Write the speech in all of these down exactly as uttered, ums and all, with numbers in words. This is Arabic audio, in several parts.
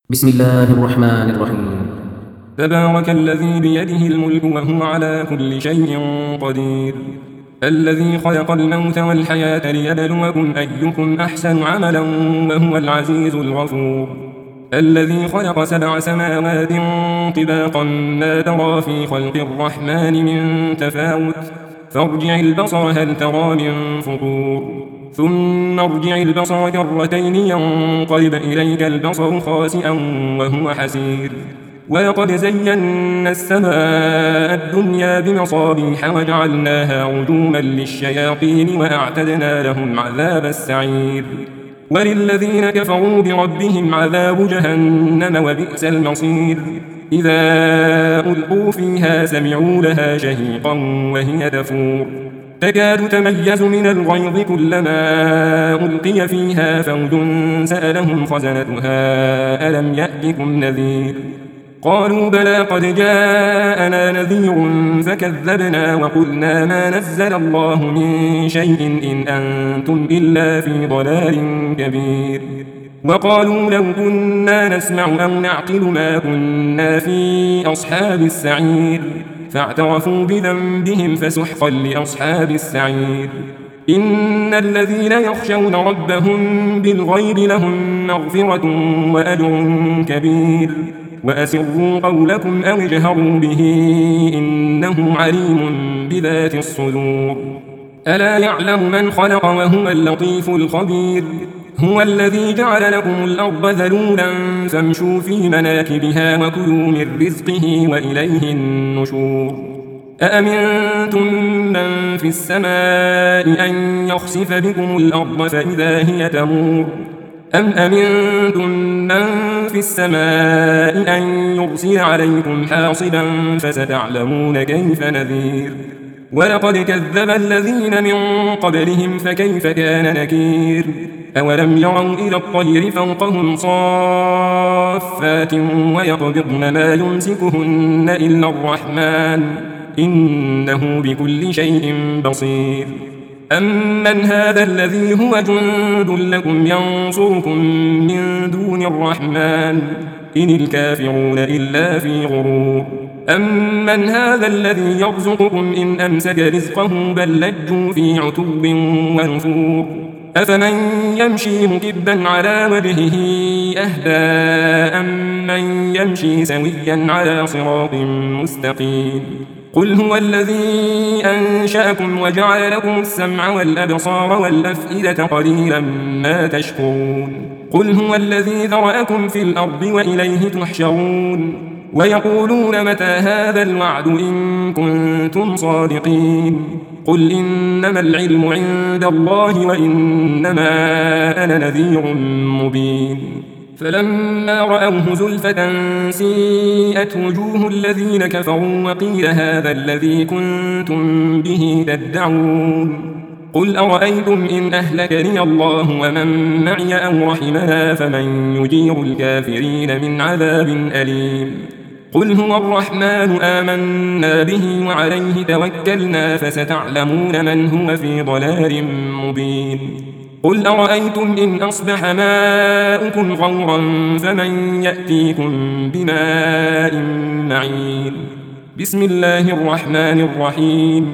بسم الله الرحمن الرحيم. تبارك الذي بيده الملك وهو على كل شيء قدير. الذي خلق الموت والحياة ليبلوكم أيكم أحسن عملا وهو العزيز الغفور. الذي خلق سبع سماوات طباقا ما ترى في خلق الرحمن من تفاوت فارجع البصر هل ترى من فطور ثم ارجع البصر كرتين ينقلب إليك البصر خاسئا وهو حسير. ولقد زينا السماء الدنيا بمصابيح وجعلناها رجوما للشياطين وأعتدنا لهم عذاب السعير. وللذين كفروا بربهم عذاب جهنم وبئس المصير. إذا ألقوا فيها سمعوا لها شهيقا وهي تفور تكاد تميز من الغيظ كلما ألقي فيها فوج سألهم خزنتها ألم يأتكم نذير قالوا بلى قد جاءنا نذير فكذبنا وقلنا ما نزل الله من شيء إن أنتم إلا في ضلال كبير. وقالوا لو كنا نسمع أو نعقل ما كنا في أصحاب السعير فاعترفوا بذنبهم فسحقا لأصحاب السعير. إن الذين يخشون ربهم بالغيب لهم مغفرة وأجر كبير. وأسروا قولكم أو اجهروا به إنه عليم بذات الصدور. ألا يعلم من خلق وهو اللطيف الخبير. هو الذي جعل لكم الأرض ذلولا فامشوا في مناكبها وكلوا من رزقه وإليه النشور. أأمنتم من في السماء أن يخسف بكم الأرض فإذا هي تمور أم أمنتم من في السماء أن يرسل عليكم حاصبا فستعلمون كيف نذير. ولقد كذب الذين من قبلهم فكيف كان نكير. أولم يروا إلى الطير فوقهم صافات ويقبضن ما يمسكهن إلا الرحمن إنه بكل شيء بصير. أمن هذا الذي هو جند لكم ينصركم من دون الرحمن إن الكافرون إلا في غرور. أمن هذا الذي يرزقكم إن أمسك رزقه بل لجوا في عتو ونفور. أفمن يمشي مكبا على وجهه أهدى أمن يمشي سويا على صراط مستقيم. قل هو الذي أنشأكم وجعل لكم السمع والأبصار والأفئدة قليلا ما تشكرون. قل هو الذي ذرأكم في الأرض وإليه تحشرون. ويقولون متى هذا الوعد إن كنتم صادقين. قل إنما العلم عند الله وإنما أنا نذير مبين. فلما رأوه زلفة سيئت وجوه الذين كفروا وقيل هذا الذي كنتم به تدعون. قل أرأيتم إن أهلكني الله ومن معي أو رحمنا فمن يجير الكافرين من عذاب أليم. قل هو الرحمن آمنا به وعليه توكلنا فستعلمون من هو في ضلال مبين. قل أرأيتم إن أصبح ماؤكم غورا فمن يأتيكم بماء معين. بسم الله الرحمن الرحيم.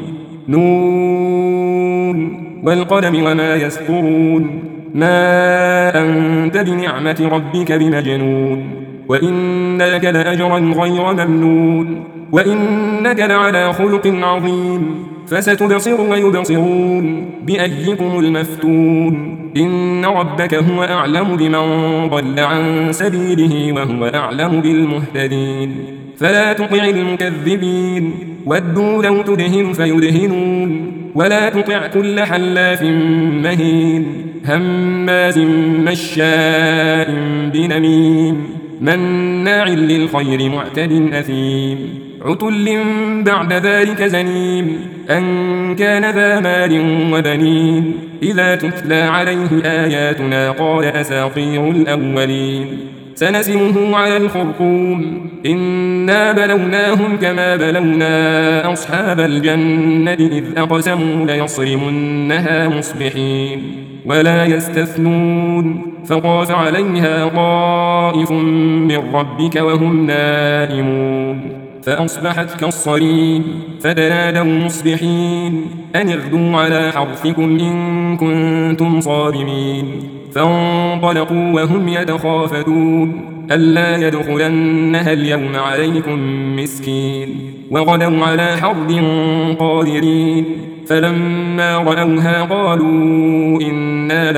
نون والقلم وما يسطرون. ما أنت بنعمة ربك بمجنون. وإن لك لأجرا غير ممنون. وإنك لعلى خلق عظيم. فستبصر ويبصرون بأيكم المفتون. إن ربك هو أعلم بمن ضل عن سبيله وهو أعلم بالمهتدين. فلا تطع المكذبين ودوا لو تدهن فيدهنون. ولا تطع كل حلاف مهين هماز مشاء بنميم مناع للخير معتد أثيم عتل بعد ذلك زنيم أن كان ذا مال وبنين. إذا تتلى عليه آياتنا قال أساطير الأولين. سنسمه على الخرطوم إنا بلوناهم كما بلونا أصحاب الجنة إذ أقسموا ليصرمنها مصبحين. ولا يستثنون فطاف عليها طائف من ربك وهم نائمون فأصبحت كالصريم فتنادوا مصبحين أن اغدوا على حرثكم إن كنتم صارمين فانطلقوا وهم يتخافتون ألا يدخلنها اليوم عليكم مسكين وغدوا على حرد قادرين فلما رأوها قالوا إنا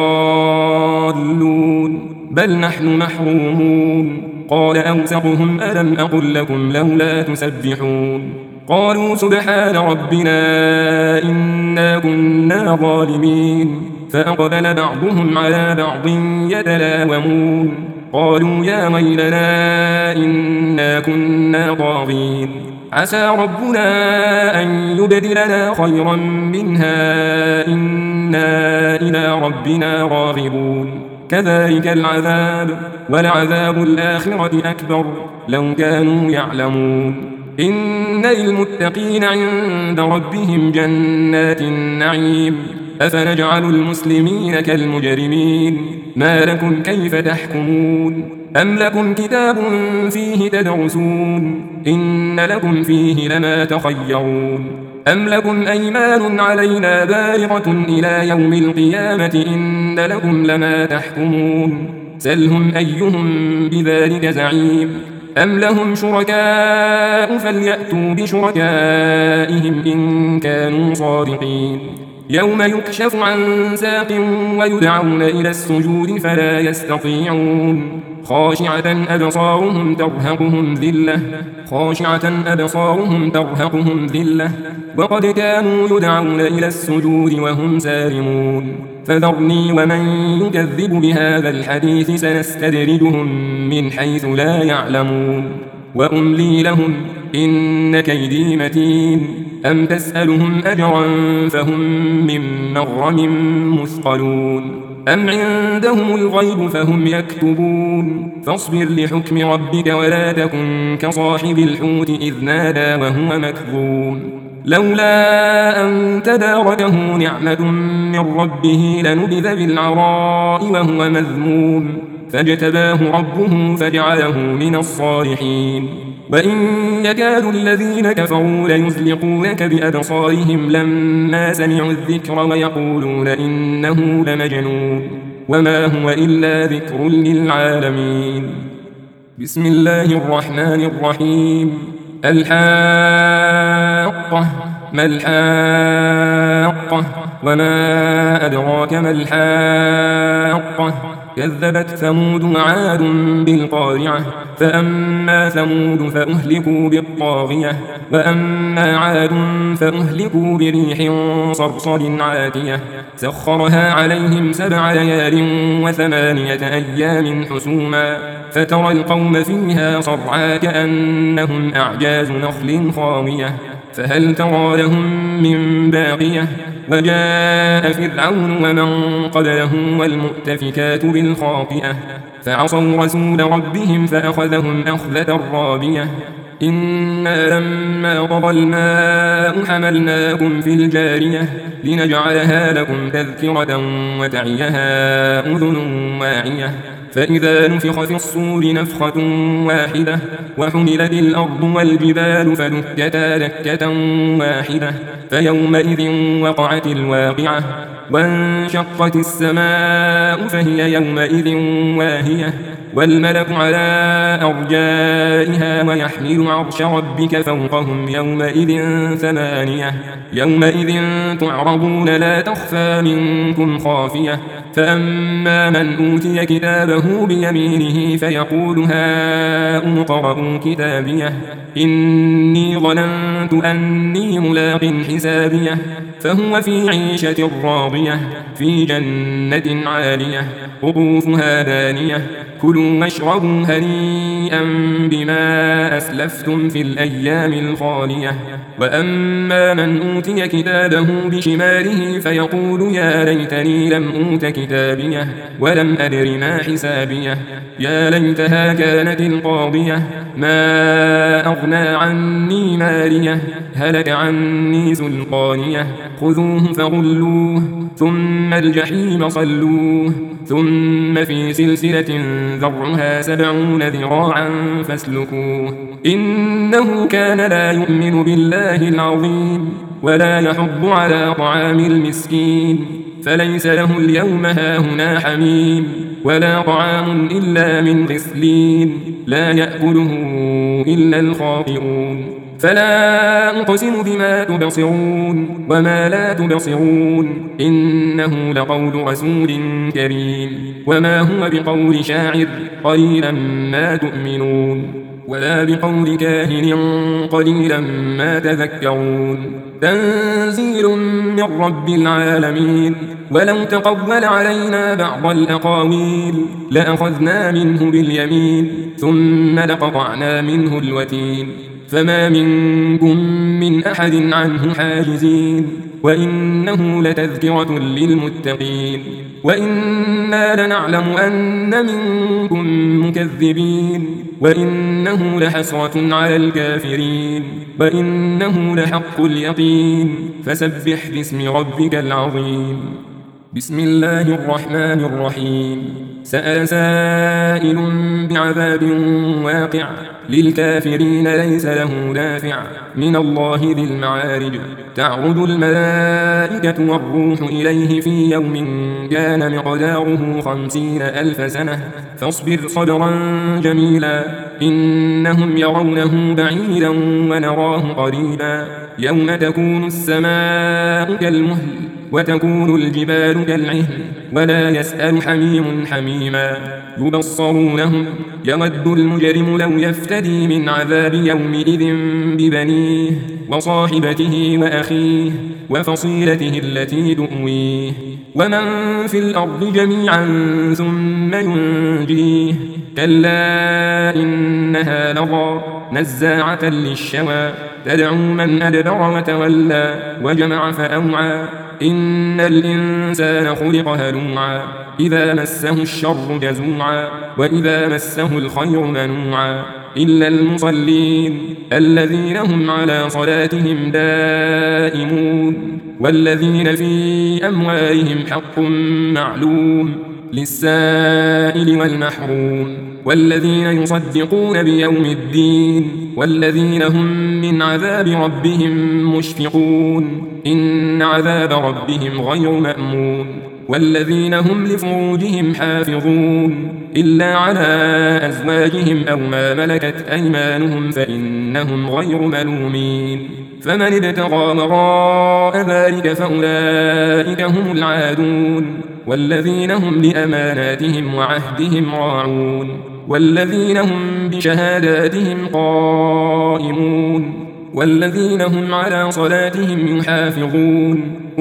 لضالون بل نحن محرومون قال أوسطهم ألم أقل لكم لولا تسبحون قالوا سبحان ربنا إنا كنا ظالمين فأقبل بعضهم على بعض يتلاومون قالوا يا ويلنا إنا كنا طاغين عسى ربنا أن يبدلنا خيرا منها إنا إلى ربنا راغبون كذلك العذاب ولعذاب الآخرة أكبر لو كانوا يعلمون إن للمتقين عند ربهم جنات النعيم أفنجعل المسلمين كالمجرمين ما لكم كيف تحكمون أم لكم كتاب فيه تدرسون إن لكم فيه لما تخيرون أم لكم أيمان علينا بالغة إلى يوم القيامة إن لكم لما تحكمون سلهم أيهم بذلك زعيم أم لهم شركاء فليأتوا بشركائهم إن كانوا صادقين يوم يكشف عن ساق ويدعون إلى السجود فلا يستطيعون خاشعة أبصارهم ترهقهم ذلة خاشعة أبصارهم ترهقهم ذلة وقد كانوا يدعون إلى السجود وهم سالمون فذرني ومن يكذب بهذا الحديث سنستدرجهم من حيث لا يعلمون وأملي لهم إن كيدي متين أم تسألهم أجرا فهم من مغرم مثقلون أم عندهم الغيب فهم يكتبون فاصبر لحكم ربك ولا تكن كصاحب الحوت إذ نادى وهو مكظوم لولا أن تداركه نعمة من ربه لنبذ بالعراء وهو مذموم فاجتباه ربه فجعله من الصالحين وإن يكاد الذين كفروا ليزلقونك بأبصارهم لما سمعوا الذكر ويقولون إنه لمجنون وما هو إلا ذكر للعالمين بسم الله الرحمن الرحيم الحاقة ما الحاقة وما أدراك ما الحاقة كذبت ثمود وعاد بالقارعة فأما ثمود فأهلكوا بالطاغية وأما عاد فأهلكوا بريح صرصر عاتية سخرها عليهم سبع ليال وثمانية أيام حسوما فترى القوم فيها صرعا كأنهم أعجاز نخل خاوية فهل ترى لهم من باقية وجاء فرعون ومن قبله والمؤتفكات بالخاطئة فعصوا رسول ربهم فأخذهم أخذة رابية إنا لما طغى الماء حملناكم في الجارية لنجعلها لكم تذكرة وتعيها أذن واعية فإذا نفخ في الصور نفخة واحدة وحملت الأرض والجبال فدكتا دكة واحدة فيومئذ وقعت الواقعة وانشقت السماء فهي يومئذ واهية والملك على أرجائها ويحمل عرش ربك فوقهم يومئذ ثمانية يومئذ تعرضون لا تخفى منكم خافية فأما من أوتي كتابه بيمينه فيقول هاؤم اقرءوا كتابيه إني ظننت أني ملاق حسابيه فهو في عيشة راضية في جنة عالية قطوفها دانية كلوا كلوا واشربوا هنيئا بما أسلفتم في الأيام الخالية. وأما من أوتي كتابه بشماله فيقول يا ليتني لم أوت كتابيه ولم أدر ما حسابيه يا ليتها كانت القاضية ما أغنى عني ماليه هلك عني سلطانيه خذوه فغلوه ثم الجحيم صلوه ثم في سلسلة ذرعها سبعون ذراعا فاسلكوه إنه كان لا يؤمن بالله العظيم ولا يحض على طعام المسكين فليس له اليوم هاهنا حميم ولا طعام إلا من غسلين لا يأكله إلا الخاطئون. فلا أقسم بما تبصرون وما لا تبصرون إنه لقول رسول كريم وما هو بقول شاعر قليلا ما تؤمنون ولا بقول كاهن قليلا ما تذكرون تنزيل من رب العالمين. ولو تقبل علينا بعض الأقاويل لأخذنا منه باليمين ثم لقطعنا منه الوتين فما منكم من أحد عنه حاجزين وإنه لتذكرة للمتقين وإنا لنعلم أن منكم مكذبين وإنه لحسرة على الكافرين وإنه لحق اليقين فسبح باسم ربك العظيم. بسم الله الرحمن الرحيم. سأل سائل بعذاب واقع للكافرين ليس له دافع من الله ذي المعارج تعرج الملائكة والروح إليه في يوم كان مقداره خمسين ألف سنة فاصبر صبرا جميلا إنهم يرونه بعيدا ونراه قريبا يوم تكون السماء كالمهل وتكون الجبال كالعهن ولا يسأل حميم حميما يبصرونهم يود المجرم لو يفتدي من عذاب يومئذ ببنيه وصاحبته وأخيه وفصيلته التي تؤويه ومن في الأرض جميعا ثم ينجيه كلا إنها لظى نزاعة للشوى تدعو من أدبر وتولى وجمع فأوعى إن الإنسان خلق هلوعا إذا مسه الشر جزوعا وإذا مسه الخير منوعا إلا المصلين الذين هم على صلاتهم دائمون والذين في أموالهم حق معلوم للسائل والمحروم والذين يصدقون بيوم الدين والذين هم من عذاب ربهم مشفقون إن عذاب ربهم غير مأمون والذين هم لفروجهم حافظون إلا على أزواجهم أو ما ملكت أيمانهم فإنهم غير ملومين فمن ابتغى وراء ذلك فأولئك هم العادون والذين هم لأماناتهم وعهدهم راعون والذين هم بشهاداتهم قائمون والذين هم على صلاتهم يحافظون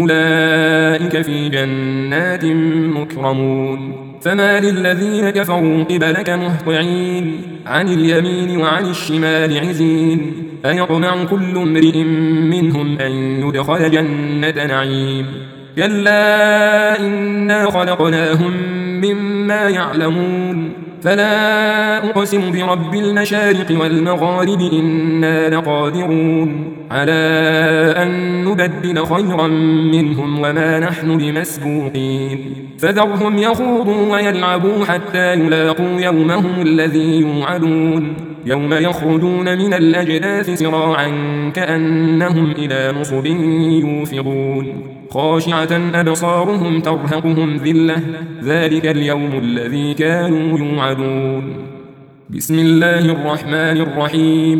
أولئك في جنات مكرمون فما للذين كفروا قبلك مهطعين عن اليمين وعن الشمال عزين أيطمع كل امرئ منهم أن يدخل جنة نعيم كلا إنا خلقناهم مما يعلمون فلا أقسم برب المشارق والمغارب إنا لقادرون على أن نبدل خيرا منهم وما نحن بمسبوقين فذرهم يخوضوا ويلعبوا حتى يلاقوا يومهم الذي يوعدون يوم يخرجون من الأجداث سراعا كأنهم إلى نصب يوفضون خاشعة أبصارهم ترهقهم ذلة ذلك اليوم الذي كانوا يوعدون. بسم الله الرحمن الرحيم.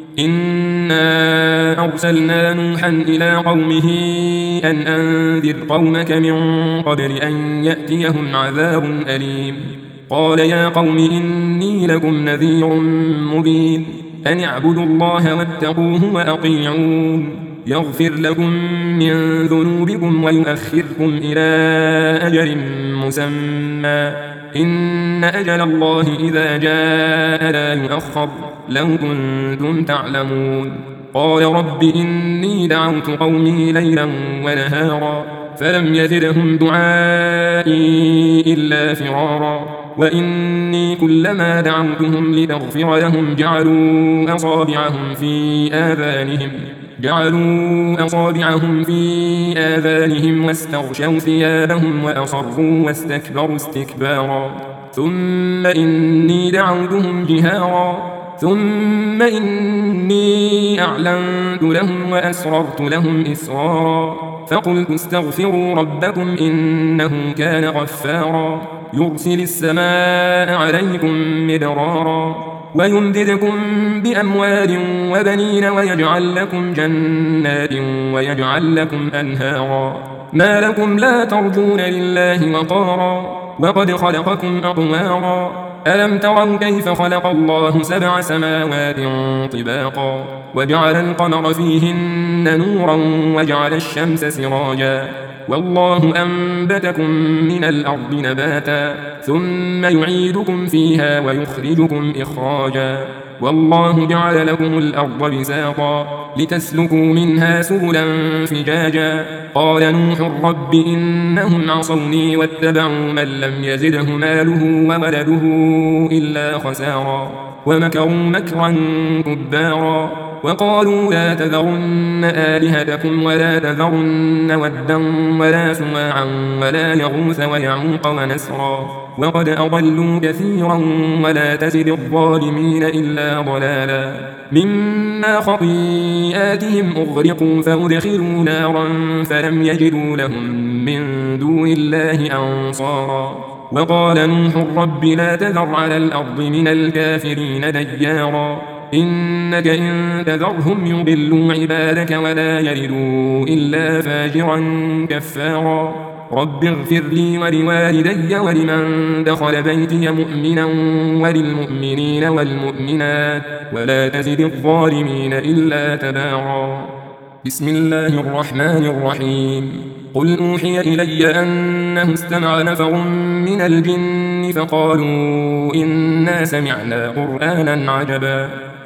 إنا أرسلنا نوحا إلى قومه أن أنذر قومك من قبل أن يأتيهم عذاب أليم قال يا قوم إني لكم نذير مبين أن اعبدوا الله واتقوه وأطيعون يغفر لكم من ذنوبكم ويؤخركم إلى أجل مسمى إن أجل الله إذا جاء لا يؤخر لو كنتم تعلمون قال رب إني دعوت قومي ليلا ونهارا فلم يزدهم دعائي إلا فرارا وإني كلما دعوتهم لتغفر لهم جعلوا أصابعهم في آذانهم جعلوا أصابعهم في آذانهم واستغشوا ثيابهم وأصروا واستكبروا استكبارا ثم إني دعوتهم جهارا ثم إني أعلنت لهم وأسررت لهم إسرارا فقلت استغفروا ربكم إنه كان غفارا يرسل السماء عليكم مدرارا ويمددكم بأموال وبنين ويجعل لكم جنات ويجعل لكم أنهارا ما لكم لا ترجون لله وقارا وقد خلقكم أطوارا ألم تروا كيف خلق الله سبع سماوات طباقا وجعل القمر فيهن نورا وجعل الشمس سراجا والله أنبتكم من الأرض نباتا ثم يعيدكم فيها ويخرجكم إخراجا والله جعل لكم الأرض بساطا لتسلكوا منها سبلا فجاجا قال نوح رب إنهم عصوني واتبعوا من لم يزده ماله وولده إلا خسارا ومكروا مكرا كبارا وقالوا لا تذرن آلهتكم ولا تذرن ودا ولا سواعا ولا يغوث ويعوق ونسرا وقد أضلوا كثيرا ولا تزد الظالمين إلا ضلالا مما خطيئاتهم أغرقوا فأدخلوا نارا فلم يجدوا لهم من دون الله أنصارا وقال نوح رب لا تذر على الأرض من الكافرين ديارا إنك إن تذرهم يضلوا عبادك ولا يلدوا إلا فاجرا كفارا رب اغفر لي ولوالدي ولمن دخل بيتي مؤمنا وللمؤمنين والمؤمنات ولا تزد الظالمين إلا تبارا بسم الله الرحمن الرحيم قل أوحي إلي أنه استمع نفر من الجن فقالوا إنا سمعنا قرآنا عجبا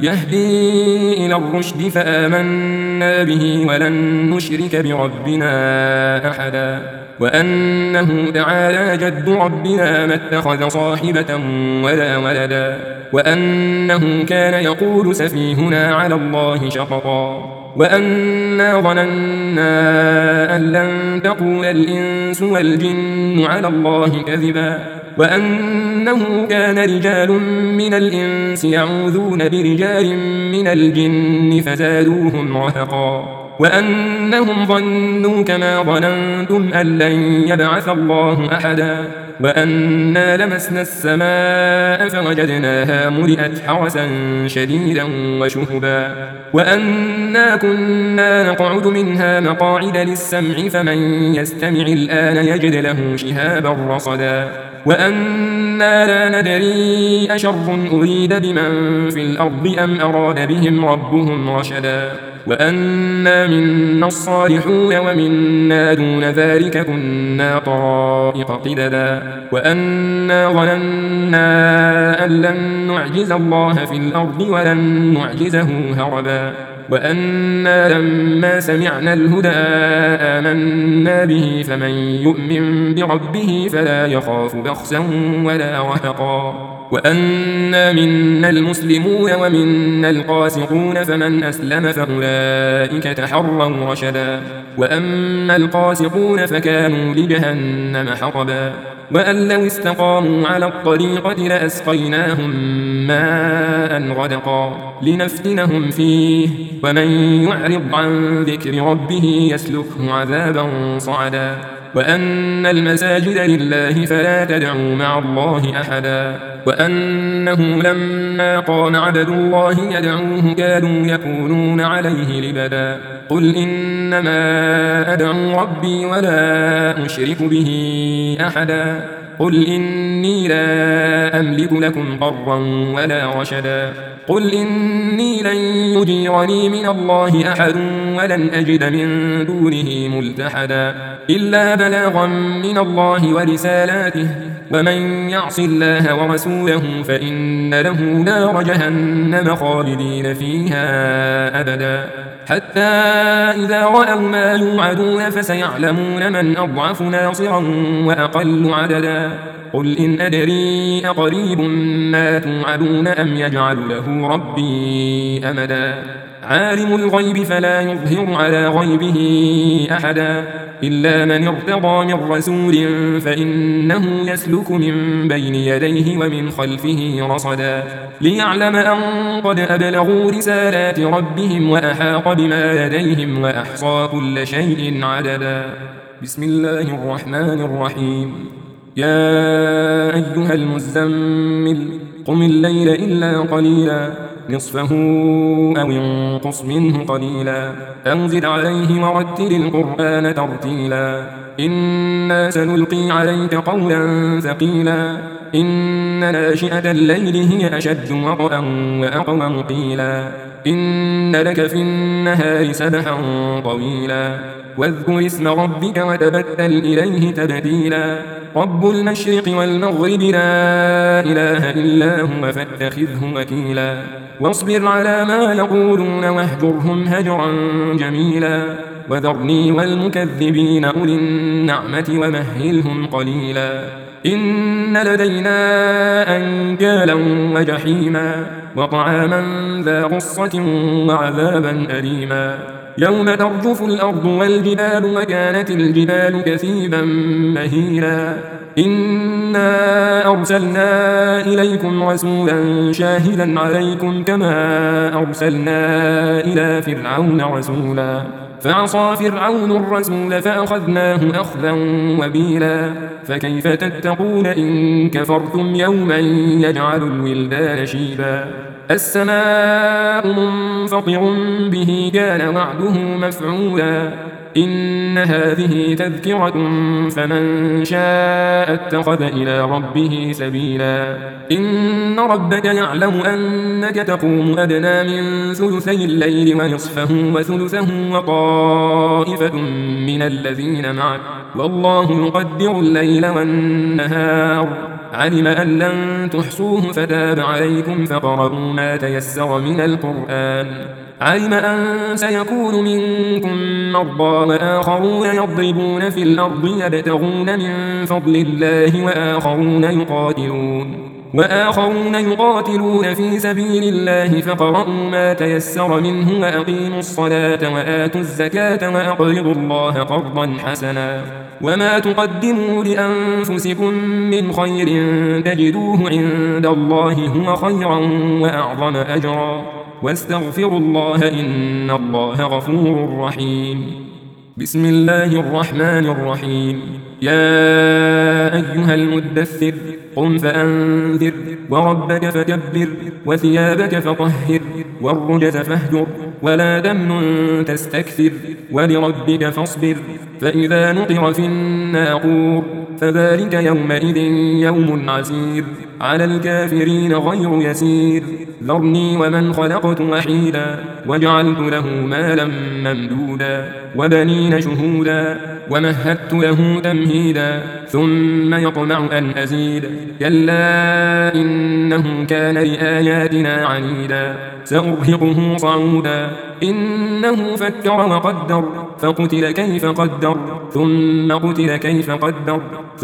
يهدي إلى الرشد فآمنا به ولن نشرك بربنا أحدا وأنه تعالى جد ربنا ما اتخذ صاحبة ولا ولدا وأنه كان يقول سفيهنا على الله شططا وأنا ظننا أن لن تقول الإنس والجن على الله كذبا وأنه كان رجال من الإنس يعوذون برجال من الجن فزادوهم رهقا وأنهم ظنوا كما ظننتم أن لن يبعث الله أحدا وأنا لمسنا السماء فوجدناها ملئت حرسا شديدا وشهبا وأنا كنا نقعد منها مقاعد للسمع فمن يستمع الآن يجد له شهابا رصدا وأنا لا ندري أشر أريد بمن في الأرض أم أراد بهم ربهم رشدا وأنا منا الصالحون ومنا دون ذلك كنا طرائق قددا وأنا ظننا أن لن نعجز الله في الأرض ولن نعجزه هربا وأنا لما سمعنا الهدى آمنا به فمن يؤمن بربه فلا يخاف بخسا ولا رهقا وأنا منا المسلمون ومنا القاسطون فمن أسلم فأولئك تحروا رشدا وأما القاسطون فكانوا لجهنم حطبا وأن لو استقاموا على الطريقة لأسقيناهم ماء غدقا لنفتنهم فيه ومن يعرض عن ذكر ربه يسلكه عذابا صعدا وأن المساجد لله فلا تدعوا مع الله أحدا وأنه لما قام عبد الله يدعوه كانوا يكونون عليه لبدا قل إنما أدعو ربي ولا أشرك به أحدا قل إني لا أملك لكم ضرا ولا رشدا قل إني لن يجيرني من الله أحد ولن أجد من دونه ملتحدا إلا بلاغا من الله ورسالاته ومن يعص الله ورسوله فإن له نار جهنم خالدين فيها أبدا حتى إذا رأوا ما يوعدون فسيعلمون من أضعف ناصرا وأقل عددا قل إن أدري أقريب ما توعدون أم يجعل له ربي أمدا عالم الغيب فلا يظهر على غيبه أحدا إلا من ارتضى من رسول فإنه يسلك من بين يديه ومن خلفه رصدا ليعلم أن قد أبلغوا رسالات ربهم وأحاط بما لديهم وأحصى كل شيء عددا بسم الله الرحمن الرحيم يا أيها المزمل قم الليل إلا قليلا نصفه أو انقص منه قليلا أو زد عليه ورتل القرآن ترتيلا إنا سنلقي عليك قولا ثقيلا إن ناشئة الليل هي أشد وطئا وأقوم قيلا إن لك في النهار سبحا طويلا واذكر اسم ربك وتبتل إليه تبتيلا رب المشرق والمغرب لا إله إلا هو فاتخذه وكيلا واصبر على ما يقولون واهجرهم هجرا جميلا وذرني والمكذبين أولي النعمة ومهلهم قليلا إن لدينا أنكالا وجحيما وطعاما ذا غصة وعذابا أليما يوم ترجف الأرض والجبال وكانت الجبال كثيبا مهيلا إنا أرسلنا إليكم رسولا شاهدا عليكم كما أرسلنا إلى فرعون رسولا فعصى فرعون الرسول فأخذناه أخذا وبيلا فكيف تتقون إن كفرتم يوما يجعل الولدان شيبا السماء منفطر به كان وعده مفعولا إن هذه تذكرة فمن شاء اتخذ إلى ربه سبيلا إن ربك يعلم أنك تقوم أدنى من ثلثي الليل ونصفه وثلثه وطائفة من الذين معك والله يقدر الليل والنهار علم أن لن تحصوه فتاب عليكم فقرأوا ما تيسر من القرآن علم أن سيكون منكم مرضى وآخرون يضربون في الأرض يبتغون من فضل الله وآخرون يقاتلون وآخرون يقاتلون في سبيل الله فقرأوا ما تيسر منه وأقيموا الصلاة وآتوا الزكاة وأقرضوا الله قرضا حسنا وما تقدموا لأنفسكم من خير تجدوه عند الله هو خيرا وأعظم أجرا واستغفروا الله إن الله غفور رحيم بسم الله الرحمن الرحيم يا أيها المدثر قم فأنذر وربك فكبر وثيابك فطهر والرجز فاهجر ولا تمنن تستكثر ولربك فاصبر فإذا نقر في الناقور فذلك يومئذ يوم عسير على الكافرين غير يسير ذرني ومن خلقت وحيدا وجعلت له مالا ممدودا وبنين شهودا ومهدت له تمهيدا ثم يطمع أن أزيد كلا إنه كان لآياتنا عنيدا سأرهقه صعودا إنه فكر وقدر فقتل كيف قدر ثم قتل كيف قدر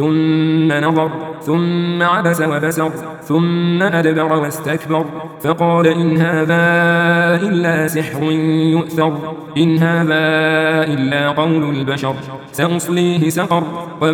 ثم نظر ثم عبس وبسر ثم أدبر واستكبر فقال إن هذا إلا سحر يؤثر إن هذا إلا قول البشر سأصليه سقر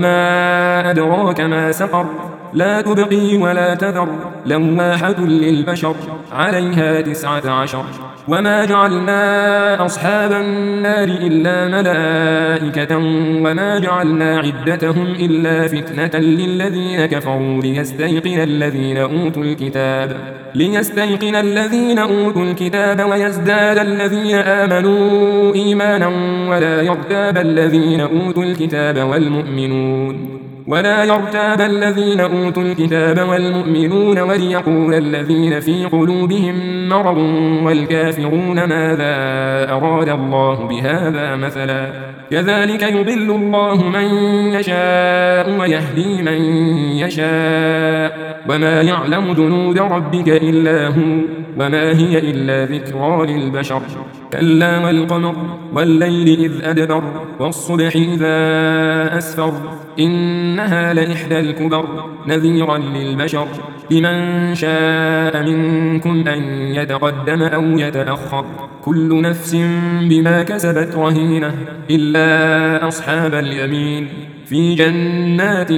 وما أدراك ما سقر لا تبقي ولا تذر لواحة للبشر عليها تسعة عشر وما جعلنا أصحاب النار إلا ملائكة وما جعلنا عدتهم إلا فتنة للذين كفروا ليستيقن الذين أوتوا الكتاب ليستيقن الذين أوتوا الكتاب ويزداد الذين آمنوا إيمانا ولا يرتاب الذين أوتوا الكتاب والمؤمنون ولا يرتاب الذين أوتوا الكتاب والمؤمنون وليقول الذين في قلوبهم مرض والكافرون ماذا أراد الله بهذا مثلا كذلك يضل الله من يشاء ويهدي من يشاء وما يعلم جنود ربك إلا هو وما هي إلا ذكرى للبشر كلا والقمر والليل إذ أدبر والصبح إذا أسفر إنها لإحدى الكبر نذيرا للبشر لمن شاء منكم أن يتقدم أو يتأخر كل نفس بما كسبت رهينة إلا أصحاب اليمين في جنات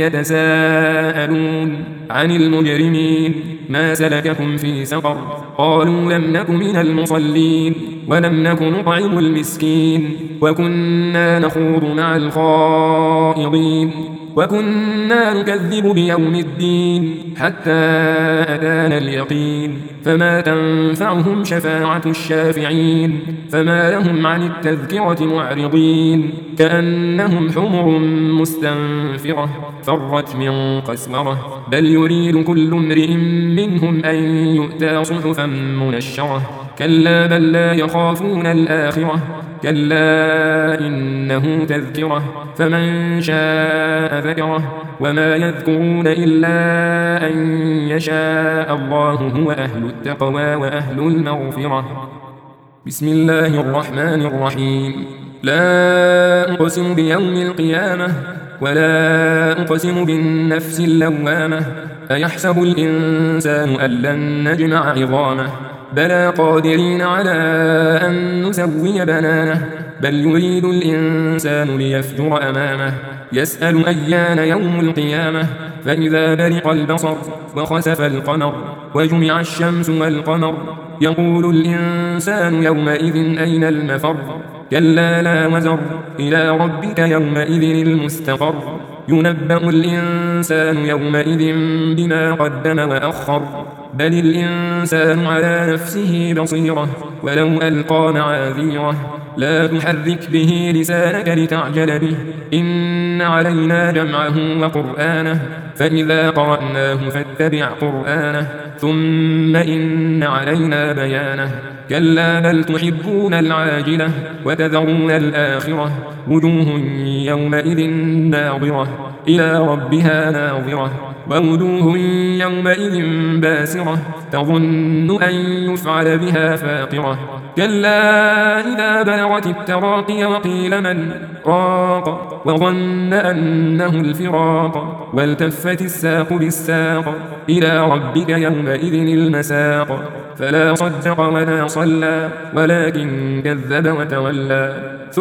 يتساءلون عن المجرمين ما سلككم في سقر قالوا لم نك من المصلين ولم نك نطعم المسكين وكنا نخوض مع الخائضين وكنا نكذب بيوم الدين حتى أتانا اليقين فما تنفعهم شفاعة الشافعين فما لهم عن التذكرة معرضين كأنهم حمر مستنفرة فرت من قسورة بل يريد كل امرئ منهم أن يؤتى صحفا منشرة كلا بل لا يخافون الآخرة كلا إنه تذكرة فمن شاء ذكره وما يذكرون إلا أن يشاء الله هو أهل التقوى وأهل المغفرة بسم الله الرحمن الرحيم لا أقسم بيوم القيامة ولا أقسم بالنفس اللوامة أيحسب الإنسان أن لن نجمع عظامه بلى قادرين على أن نسوي بنانه بل يريد الإنسان ليفجر أمامه يسأل أيان يوم القيامة فإذا برق البصر وخسف القمر وجمع الشمس والقمر يقول الإنسان يومئذ أين المفر كلا لا وزر إلى ربك يومئذ المستقر ينبأ الإنسان يومئذ بما قدم وأخر بل الإنسان على نفسه بصيرة ولو ألقى معاذيره لا تحرك به لسانك لتعجل به إن علينا جمعه وقرآنه فإذا قرأناه فاتبع قرآنه ثم إن علينا بيانه كلا بل تحبون العاجلة وتذرون الآخرة وجوه يومئذ ناظرة إلى ربها ناظرة ووجوه يومئذ باسرة تظن أن يفعل بها فاقرة كلا إذا بلغت التراقي وقيل من راق وظن أنه الفراق والتفت الساق بالساق إلى ربك يومئذ المساق فلا صدق ولا صلى ولكن كذب وتولى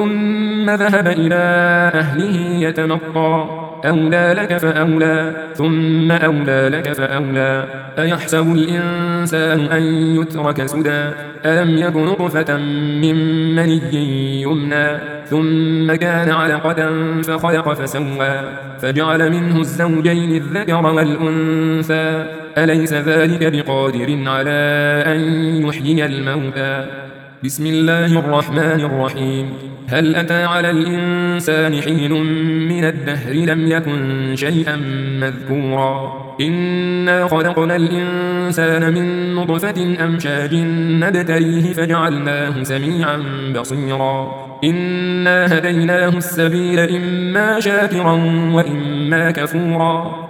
ثم ذهب إلى أهله يتمطى أولى لك فأولى ثم أولى لك فأولى أيحسب الإنسان أن يترك سدى ألم يك نطفة من مني يمنى ثم كان علقة فخلق فسوى فجعل منه الزوجين الذكر والأنثى أليس ذلك بقادر على أن يحيي الموتى بسم الله الرحمن الرحيم هل أتى على الإنسان حين من الدهر لم يكن شيئا مذكورا إنا خلقنا الإنسان من نطفة أمشاج نبتليه فجعلناه سميعا بصيرا إنا هديناه السبيل إما شاكرا وإما كفورا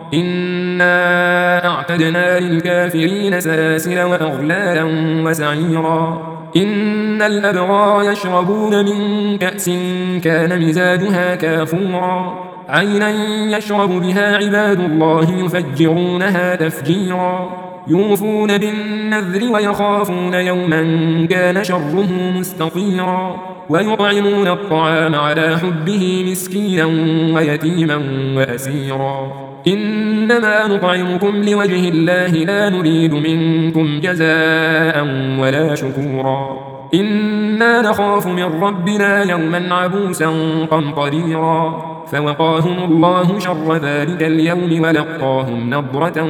إنا أعتدنا للكافرين سلاسل وأغلالا وسعيرا إن الأبرار يشربون من كأس كان مزاجها كافورا عينا يشرب بها عباد الله يفجرونها تفجيرا يوفون بالنذر ويخافون يوما كان شره مستطيرا ويطعمون الطعام على حبه مسكينا ويتيما وأسيرا إنما نطعمكم لوجه الله لا نريد منكم جزاء ولا شكورا إنا نخاف من ربنا يوما عبوسا قمطريرا فوقاهم الله شر ذلك اليوم ولقاهم نضرة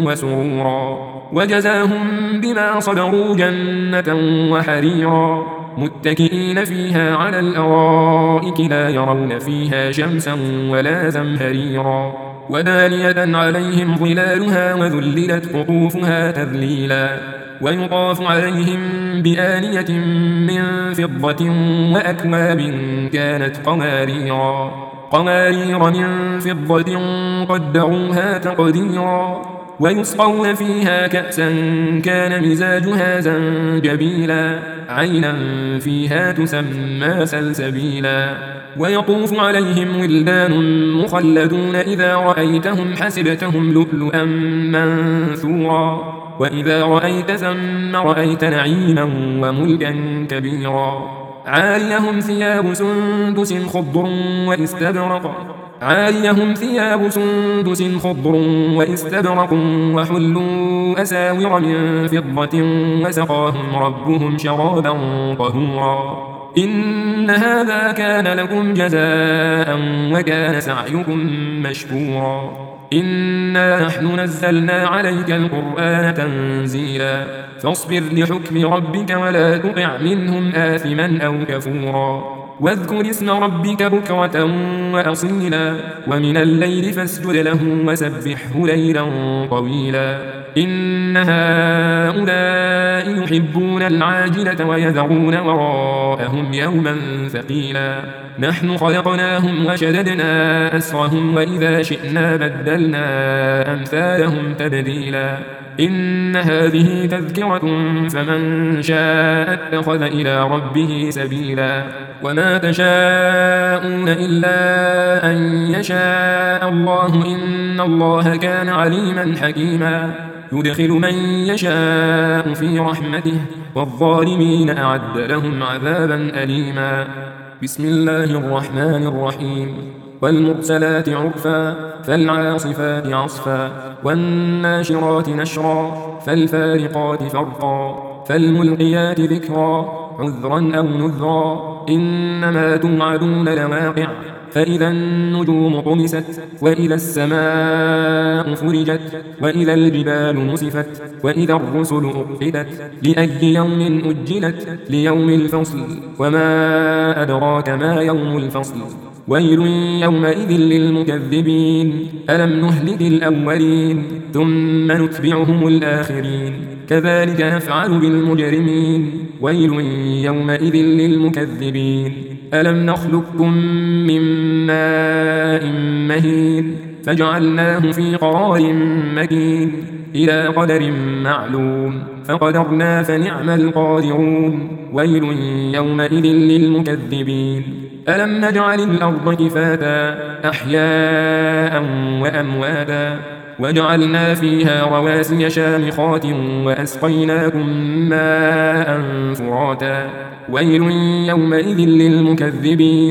وسرورا وجزاهم بما صبروا جنة وحريرا متكئين فيها على الأرائك لا يرون فيها شمسا ولا زمهريرا ودانية عليهم ظلالها وذللت قطوفها تذليلا ويطاف عليهم بآنية من فضة وأكواب كانت قواريرا قوارير من فضة قدروها تقديرا ويسقون فيها كأسا كان مزاجها زنجبيلا عينا فيها تسمى سلسبيلا ويطوف عليهم ولدان مخلدون إذا رأيتهم حسبتهم لؤلؤا منثورا وإذا رأيت ثم رأيت نعيما وملكا كبيرا عاليهم ثياب سندس خضر واستبرق عاليهم ثياب سندس خضر واستبرق وحلوا أساور من فضة وسقاهم ربهم شرابا طهورا إن هذا كان لكم جزاء وكان سعيكم مشكورا إنا نحن نزلنا عليك القرآن تنزيلا فاصبر لحكم ربك ولا تطع منهم آثما أو كفورا واذكر اسم ربك بكرة وأصيلا ومن الليل فاسجد له وسبحه ليلا طويلا إن هؤلاء يحبون العاجلة ويذرون وراءهم يوما ثقيلا نحن خلقناهم وشددنا أسرهم وإذا شئنا بدلنا أمثالهم تبديلا إن هذه تذكرة فمن شاء اتخذ إلى ربه سبيلا وما تشاءون إلا أن يشاء الله إن الله كان عليما حكيما يدخل من يشاء في رحمته والظالمين أعد لهم عذابا أليما بسم الله الرحمن الرحيم والمرسلات عرفا فالعاصفات عصفا والناشرات نشرا فالفارقات فرقا فالملقيات ذكرا عذرا أو نذرا إنما توعدون لواقع فإذا النجوم طمست وإذا السماء فرجت وإذا الجبال نسفت وإذا الرسل أقتت لأي يوم أجلت ليوم الفصل وما أدراك ما يوم الفصل ويل يومئذ للمكذبين ألم نهلك الأولين ثم نتبعهم الآخرين كذلك نفعل بالمجرمين ويل يومئذ للمكذبين ألم نخلقكم من ماء مهين فجعلناه في قرار مكين إلى قدر معلوم فقدرنا فنعم القادرون ويل يومئذ للمكذبين ألم نجعل الأرض كفاتا أحياء وأمواتا وجعلنا فيها رواسي شامخات وأسقيناكم ماء فراتا ويل يومئذ للمكذبين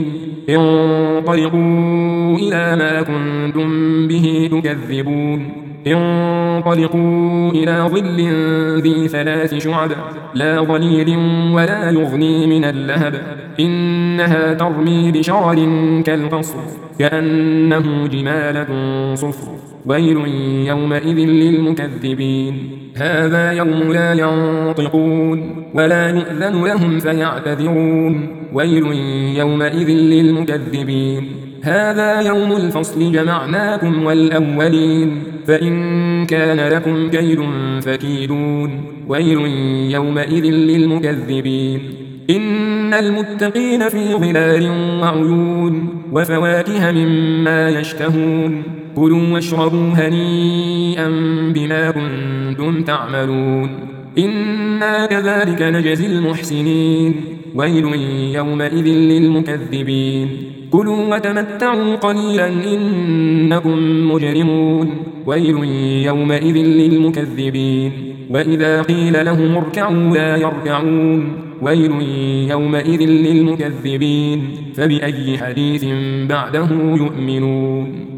انطلقوا إلى ما كنتم به تكذبون انطلقوا إلى ظل ذي ثلاث شعب لا ظليل ولا يغني من اللهب إنها ترمي بشرر كالقصر كأنه جمالة صفر ويل يومئذ للمكذبين هذا يوم لا ينطقون ولا يؤذن لهم فيعتذرون ويل يومئذ للمكذبين هذا يوم الفصل جمعناكم والأولين فإن كان لكم كيد فكيدون ويل يومئذ للمكذبين إن المتقين في ظلال وعيون وفواكه مما يشتهون كلوا واشربوا هنيئا بما كنتم تعملون إنا كذلك نجزي المحسنين ويل يومئذ للمكذبين كلوا وتمتعوا قليلا إنكم مجرمون ويل يومئذ للمكذبين وإذا قيل لهم اركعوا لا يركعون ويل يومئذ للمكذبين فبأي حديث بعده يؤمنون